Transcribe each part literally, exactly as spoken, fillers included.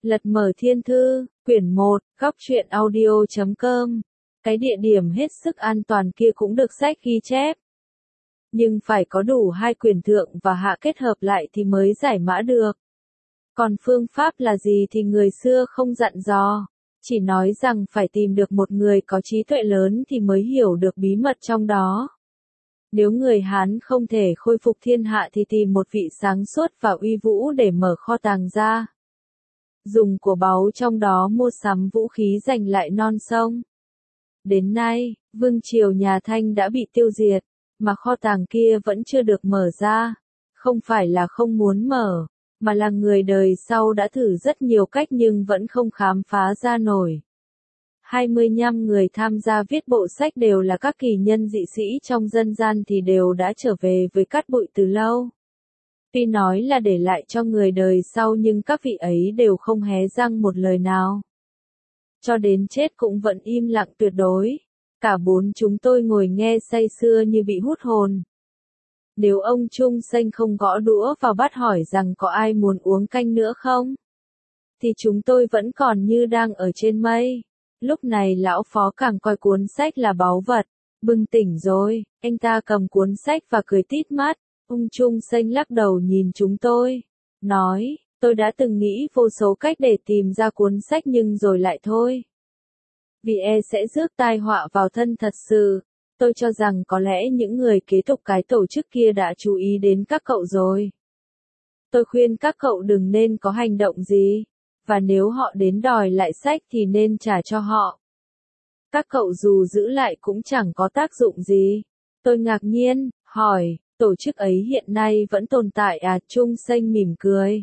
Lật mở thiên thư, quyển một, góc truyện audio chấm com. Cái địa điểm hết sức an toàn kia cũng được sách ghi chép. Nhưng phải có đủ hai quyền thượng và hạ kết hợp lại thì mới giải mã được. Còn phương pháp là gì thì người xưa không dặn dò, chỉ nói rằng phải tìm được một người có trí tuệ lớn thì mới hiểu được bí mật trong đó. Nếu người Hán không thể khôi phục thiên hạ thì tìm một vị sáng suốt và uy vũ để mở kho tàng ra. Dùng của báu trong đó mua sắm vũ khí giành lại non sông. Đến nay, vương triều nhà Thanh đã bị tiêu diệt, mà kho tàng kia vẫn chưa được mở ra. Không phải là không muốn mở, mà là người đời sau đã thử rất nhiều cách nhưng vẫn không khám phá ra nổi. hai mươi lăm người tham gia viết bộ sách đều là các kỳ nhân dị sĩ trong dân gian thì đều đã trở về với cát bụi từ lâu. Tuy nói là để lại cho người đời sau nhưng các vị ấy đều không hé răng một lời nào. Cho đến chết cũng vẫn im lặng tuyệt đối. Cả bốn chúng tôi ngồi nghe say sưa như bị hút hồn. Nếu ông Trung Sênh không gõ đũa vào bát hỏi rằng có ai muốn uống canh nữa không, thì chúng tôi vẫn còn như đang ở trên mây. Lúc này lão phó càng coi cuốn sách là báu vật. Bừng tỉnh rồi, anh ta cầm cuốn sách và cười tít mắt. Ông Trung Sênh lắc đầu nhìn chúng tôi, nói, tôi đã từng nghĩ vô số cách để tìm ra cuốn sách nhưng rồi lại thôi. Vì e sẽ rước tai họa vào thân thật sự. Tôi cho rằng có lẽ những người kế tục cái tổ chức kia đã chú ý đến các cậu rồi. Tôi khuyên các cậu đừng nên có hành động gì, và nếu họ đến đòi lại sách thì nên trả cho họ. Các cậu dù giữ lại cũng chẳng có tác dụng gì. Tôi ngạc nhiên, hỏi, tổ chức ấy hiện nay vẫn tồn tại à? Trung Sênh mỉm cười.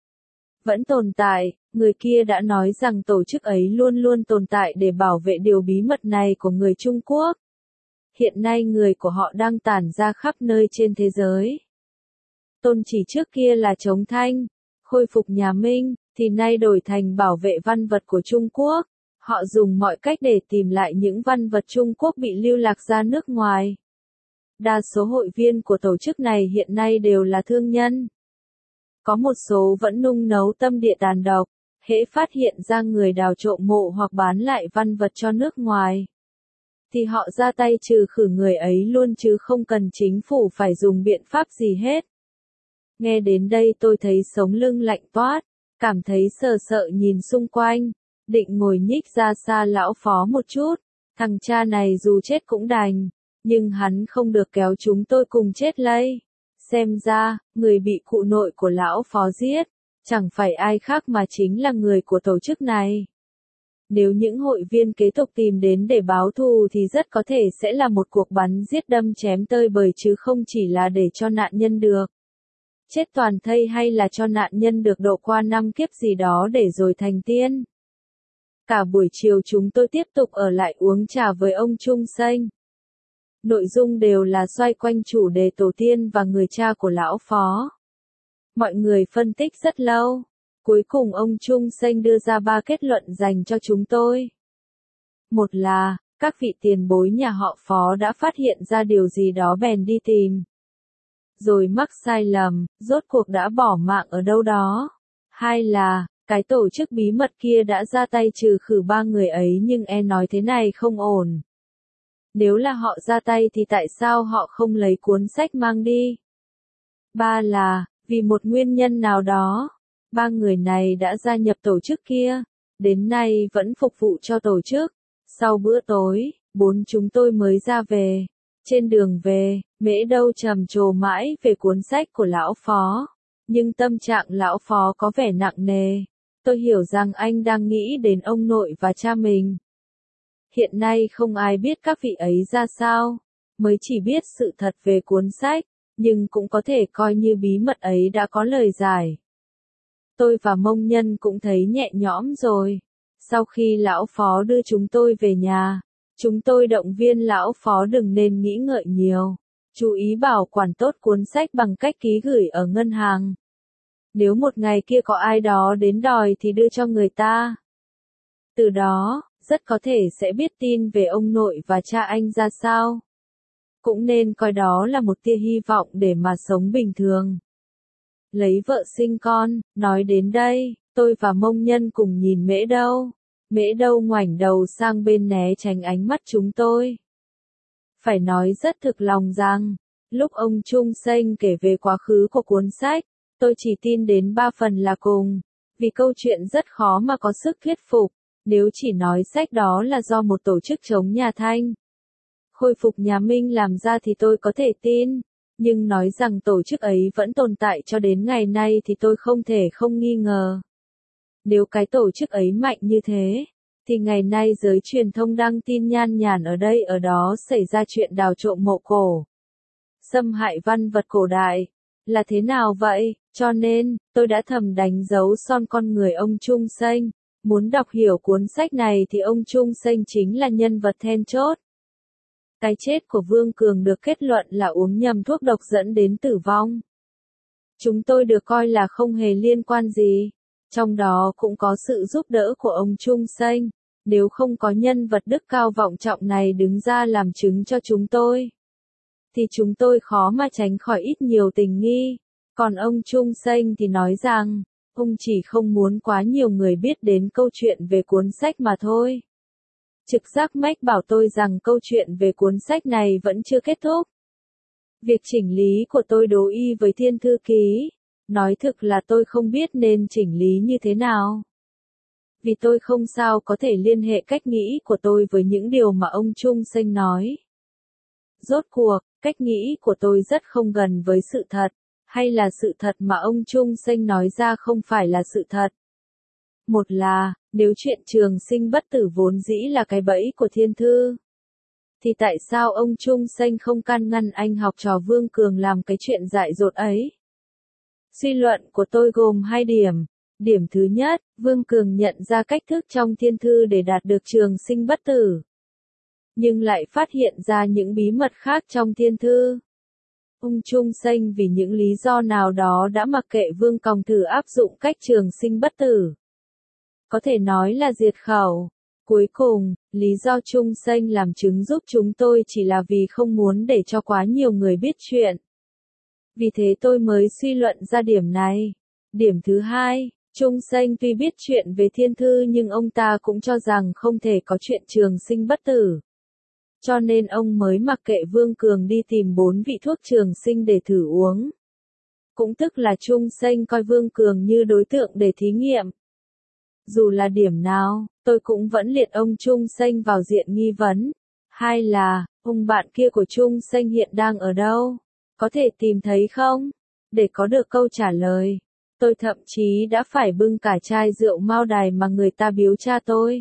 Vẫn tồn tại, người kia đã nói rằng tổ chức ấy luôn luôn tồn tại để bảo vệ điều bí mật này của người Trung Quốc. Hiện nay người của họ đang tản ra khắp nơi trên thế giới. Tôn chỉ trước kia là chống Thanh, khôi phục nhà Minh, thì nay đổi thành bảo vệ văn vật của Trung Quốc. Họ dùng mọi cách để tìm lại những văn vật Trung Quốc bị lưu lạc ra nước ngoài. Đa số hội viên của tổ chức này hiện nay đều là thương nhân. Có một số vẫn nung nấu tâm địa tàn độc, hễ phát hiện ra người đào trộm mộ hoặc bán lại văn vật cho nước ngoài, thì họ ra tay trừ khử người ấy luôn chứ không cần chính phủ phải dùng biện pháp gì hết. Nghe đến đây tôi thấy sống lưng lạnh toát, cảm thấy sợ sợ nhìn xung quanh, định ngồi nhích ra xa lão phó một chút, thằng cha này dù chết cũng đành, nhưng hắn không được kéo chúng tôi cùng chết lây. Xem ra, người bị cụ nội của lão phó giết, chẳng phải ai khác mà chính là người của tổ chức này. Nếu những hội viên kế tục tìm đến để báo thù thì rất có thể sẽ là một cuộc bắn giết đâm chém tơi bời chứ không chỉ là để cho nạn nhân được chết toàn thây hay là cho nạn nhân được độ qua năm kiếp gì đó để rồi thành tiên. Cả buổi chiều chúng tôi tiếp tục ở lại uống trà với ông Trung Sênh. Nội dung đều là xoay quanh chủ đề tổ tiên và người cha của lão phó. Mọi người phân tích rất lâu. Cuối cùng ông Trung Sênh đưa ra ba kết luận dành cho chúng tôi. Một là, các vị tiền bối nhà họ phó đã phát hiện ra điều gì đó bèn đi tìm. Rồi mắc sai lầm, rốt cuộc đã bỏ mạng ở đâu đó. Hai là, cái tổ chức bí mật kia đã ra tay trừ khử ba người ấy nhưng e nói thế này không ổn. Nếu là họ ra tay thì tại sao họ không lấy cuốn sách mang đi? Ba là, vì một nguyên nhân nào đó, ba người này đã gia nhập tổ chức kia, đến nay vẫn phục vụ cho tổ chức. Sau bữa tối, bốn chúng tôi mới ra về. Trên đường về, Mễ Đâu trầm trồ mãi về cuốn sách của lão phó. Nhưng tâm trạng lão phó có vẻ nặng nề. Tôi hiểu rằng anh đang nghĩ đến ông nội và cha mình. Hiện nay không ai biết các vị ấy ra sao, mới chỉ biết sự thật về cuốn sách, nhưng cũng có thể coi như bí mật ấy đã có lời giải. Tôi và Mông Nhân cũng thấy nhẹ nhõm rồi. Sau khi lão phó đưa chúng tôi về nhà, chúng tôi động viên lão phó đừng nên nghĩ ngợi nhiều, chú ý bảo quản tốt cuốn sách bằng cách ký gửi ở ngân hàng. Nếu một ngày kia có ai đó đến đòi thì đưa cho người ta. Từ đó, rất có thể sẽ biết tin về ông nội và cha anh ra sao. Cũng nên coi đó là một tia hy vọng để mà sống bình thường. Lấy vợ sinh con, nói đến đây, Tôi và Mông Nhân cùng nhìn Mễ Đâu. Mễ Đâu ngoảnh đầu sang bên né tránh ánh mắt chúng tôi. Phải nói rất thực lòng rằng, lúc ông Trung Sênh kể về quá khứ của cuốn sách, tôi chỉ tin đến ba phần là cùng, vì câu chuyện rất khó mà có sức thuyết phục, nếu chỉ nói sách đó là do một tổ chức chống nhà Thanh khôi phục nhà Minh làm ra thì tôi có thể tin, nhưng nói rằng tổ chức ấy vẫn tồn tại cho đến ngày nay thì tôi không thể không nghi ngờ. Nếu cái tổ chức ấy mạnh như thế, thì ngày nay giới truyền thông đăng tin nhan nhản ở đây ở đó xảy ra chuyện đào trộm mộ cổ, xâm hại văn vật cổ đại, là thế nào vậy? Cho nên, tôi đã thầm đánh dấu son con người ông Trung Sênh. Muốn đọc hiểu cuốn sách này thì ông Trung Sênh chính là nhân vật then chốt. Cái chết của Vương Cường được kết luận là uống nhầm thuốc độc dẫn đến tử vong. Chúng tôi được coi là không hề liên quan gì. Trong đó cũng có sự giúp đỡ của ông Trung Sênh. Nếu không có nhân vật đức cao vọng trọng này đứng ra làm chứng cho chúng tôi, thì chúng tôi khó mà tránh khỏi ít nhiều tình nghi. Còn ông Trung Sênh thì nói rằng, ông chỉ không muốn quá nhiều người biết đến câu chuyện về cuốn sách mà thôi. Trực giác mách bảo tôi rằng câu chuyện về cuốn sách này vẫn chưa kết thúc. Việc chỉnh lý của tôi đối y với Thiên Thư Ký, nói thực là tôi không biết nên chỉnh lý như thế nào. Vì tôi không sao có thể liên hệ cách nghĩ của tôi với những điều mà ông Trung Sênh nói. Rốt cuộc, cách nghĩ của tôi rất không gần với sự thật, hay là sự thật mà ông Trung Sênh nói ra không phải là sự thật. Một là, nếu chuyện trường sinh bất tử vốn dĩ là cái bẫy của Thiên Thư, thì tại sao ông Trung Sênh không can ngăn anh học trò Vương Cường làm cái chuyện dại dột ấy? Suy luận của tôi gồm hai điểm. Điểm thứ nhất, Vương Cường nhận ra cách thức trong Thiên Thư để đạt được trường sinh bất tử, nhưng lại phát hiện ra những bí mật khác trong Thiên Thư. Ông Trung Sênh vì những lý do nào đó đã mặc kệ Vương Còng thử áp dụng cách trường sinh bất tử. Có thể nói là diệt khẩu. Cuối cùng, lý do Trung Sênh làm chứng giúp chúng tôi chỉ là vì không muốn để cho quá nhiều người biết chuyện. Vì thế tôi mới suy luận ra điểm này. Điểm thứ hai, Trung Sênh tuy biết chuyện về Thiên Thư nhưng ông ta cũng cho rằng không thể có chuyện trường sinh bất tử. Cho nên ông mới mặc kệ Vương Cường đi tìm bốn vị thuốc trường sinh để thử uống. Cũng tức là Trung Sênh coi Vương Cường như đối tượng để thí nghiệm. Dù là điểm nào, tôi cũng vẫn liệt ông Trung Sênh vào diện nghi vấn. Hai là, ông bạn kia của Trung Sênh hiện đang ở đâu? Có thể tìm thấy không? Để có được câu trả lời, tôi thậm chí đã phải bưng cả chai rượu Mao Đài mà người ta biếu cha tôi.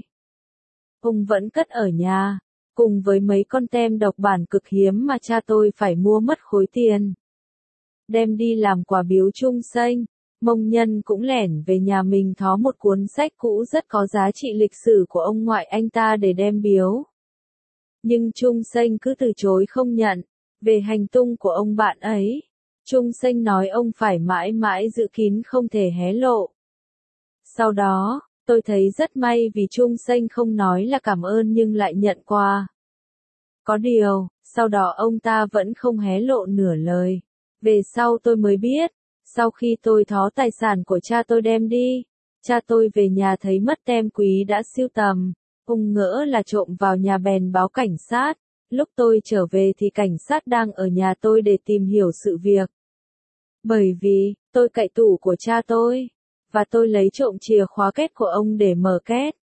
Ông vẫn cất ở nhà, cùng với mấy con tem độc bản cực hiếm mà cha tôi phải mua mất khối tiền. Đem đi làm quà biếu Trung Sênh. Mông Nhân cũng lẻn về nhà mình thó một cuốn sách cũ rất có giá trị lịch sử của ông ngoại anh ta để đem biếu. Nhưng Trung Sênh cứ từ chối không nhận. Về hành tung của ông bạn ấy, Trung Sênh nói ông phải mãi mãi giữ kín không thể hé lộ. Sau đó, tôi thấy rất may vì Trung Sênh không nói là cảm ơn nhưng lại nhận quà. Có điều, sau đó ông ta vẫn không hé lộ nửa lời. Về sau tôi mới biết, sau khi tôi thó tài sản của cha tôi đem đi, cha tôi về nhà thấy mất tem quý đã sưu tầm, ông ngỡ là trộm vào nhà bèn báo cảnh sát. Lúc tôi trở về thì cảnh sát đang ở nhà tôi để tìm hiểu sự việc. Bởi vì, tôi cậy tủ của cha tôi, và tôi lấy trộm chìa khóa két của ông để mở két.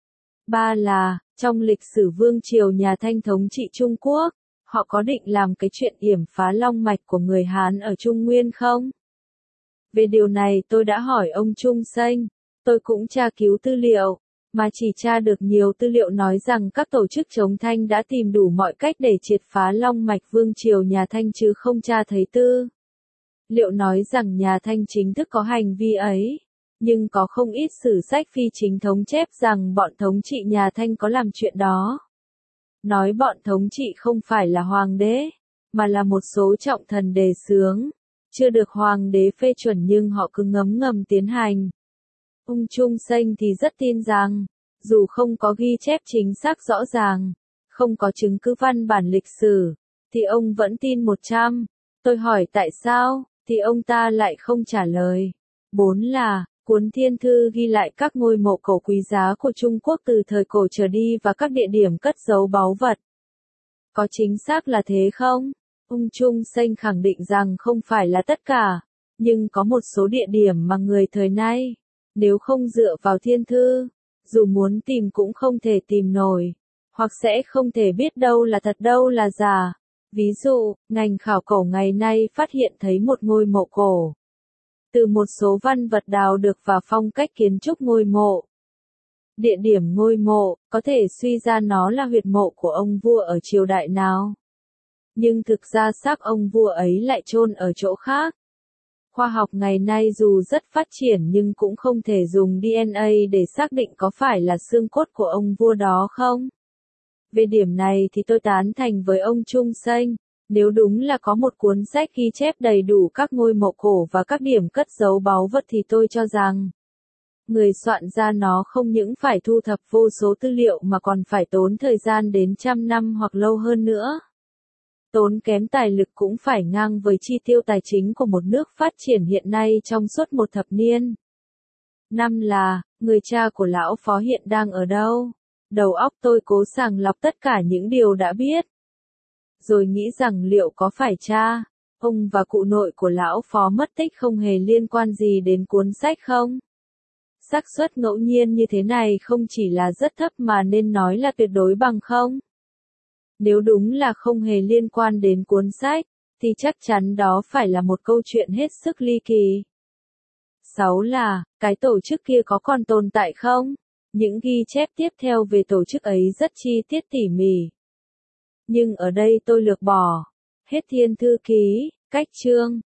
Ba là, trong lịch sử vương triều nhà Thanh thống trị Trung Quốc, họ có định làm cái chuyện yểm phá long mạch của người Hán ở Trung Nguyên không? Về điều này tôi đã hỏi ông Trung Sênh, tôi cũng tra cứu tư liệu, mà chỉ tra được nhiều tư liệu nói rằng các tổ chức chống Thanh đã tìm đủ mọi cách để triệt phá long mạch vương triều nhà Thanh chứ không tra thấy tư liệu nói rằng nhà Thanh chính thức có hành vi ấy. Nhưng có không ít sử sách phi chính thống chép rằng bọn thống trị nhà Thanh có làm chuyện đó. Nói bọn thống trị không phải là hoàng đế, mà là một số trọng thần đề xướng, chưa được hoàng đế phê chuẩn nhưng họ cứ ngấm ngầm tiến hành. Ông Trung Sênh thì rất tin rằng, dù không có ghi chép chính xác rõ ràng, không có chứng cứ văn bản lịch sử, thì ông vẫn tin một trăm. Tôi hỏi tại sao, thì ông ta lại không trả lời. Bốn là, Cuốn thiên thư ghi lại các ngôi mộ cổ quý giá của Trung Quốc từ thời cổ trở đi và các địa điểm cất giấu báu vật. Có chính xác là thế không? Ung Chung Sênh khẳng định rằng không phải là tất cả, nhưng có một số địa điểm mà người thời nay, nếu không dựa vào thiên thư, dù muốn tìm cũng không thể tìm nổi, hoặc sẽ không thể biết đâu là thật đâu là giả. Ví dụ, ngành khảo cổ ngày nay phát hiện thấy một ngôi mộ cổ. Từ một số văn vật đào được và phong cách kiến trúc ngôi mộ. Địa điểm ngôi mộ, có thể suy ra nó là huyệt mộ của ông vua ở triều đại nào. Nhưng thực ra xác ông vua ấy lại chôn ở chỗ khác. Khoa học ngày nay dù rất phát triển nhưng cũng không thể dùng đê en a để xác định có phải là xương cốt của ông vua đó không. Về điểm này thì tôi tán thành với ông Chung Sênh, nếu đúng là có một cuốn sách ghi chép đầy đủ các ngôi mộ cổ và các điểm cất giấu báu vật thì tôi cho rằng, người soạn ra nó không những phải thu thập vô số tư liệu mà còn phải tốn thời gian đến trăm năm hoặc lâu hơn nữa. Tốn kém tài lực cũng phải ngang với chi tiêu tài chính của một nước phát triển hiện nay trong suốt một thập niên. Năm là, người cha của lão Phó hiện đang ở đâu? Đầu óc tôi cố sàng lọc tất cả những điều đã biết. Rồi nghĩ rằng liệu có phải cha, ông và cụ nội của lão Phó mất tích không hề liên quan gì đến cuốn sách không? Xác suất ngẫu nhiên như thế này không chỉ là rất thấp mà nên nói là tuyệt đối bằng không? Nếu đúng là không hề liên quan đến cuốn sách, thì chắc chắn đó phải là một câu chuyện hết sức ly kỳ. sáu là, cái tổ chức kia có còn tồn tại không? Những ghi chép tiếp theo về tổ chức ấy rất chi tiết tỉ mỉ. Nhưng ở đây tôi lược bỏ hết thiên thư ký, cách chương,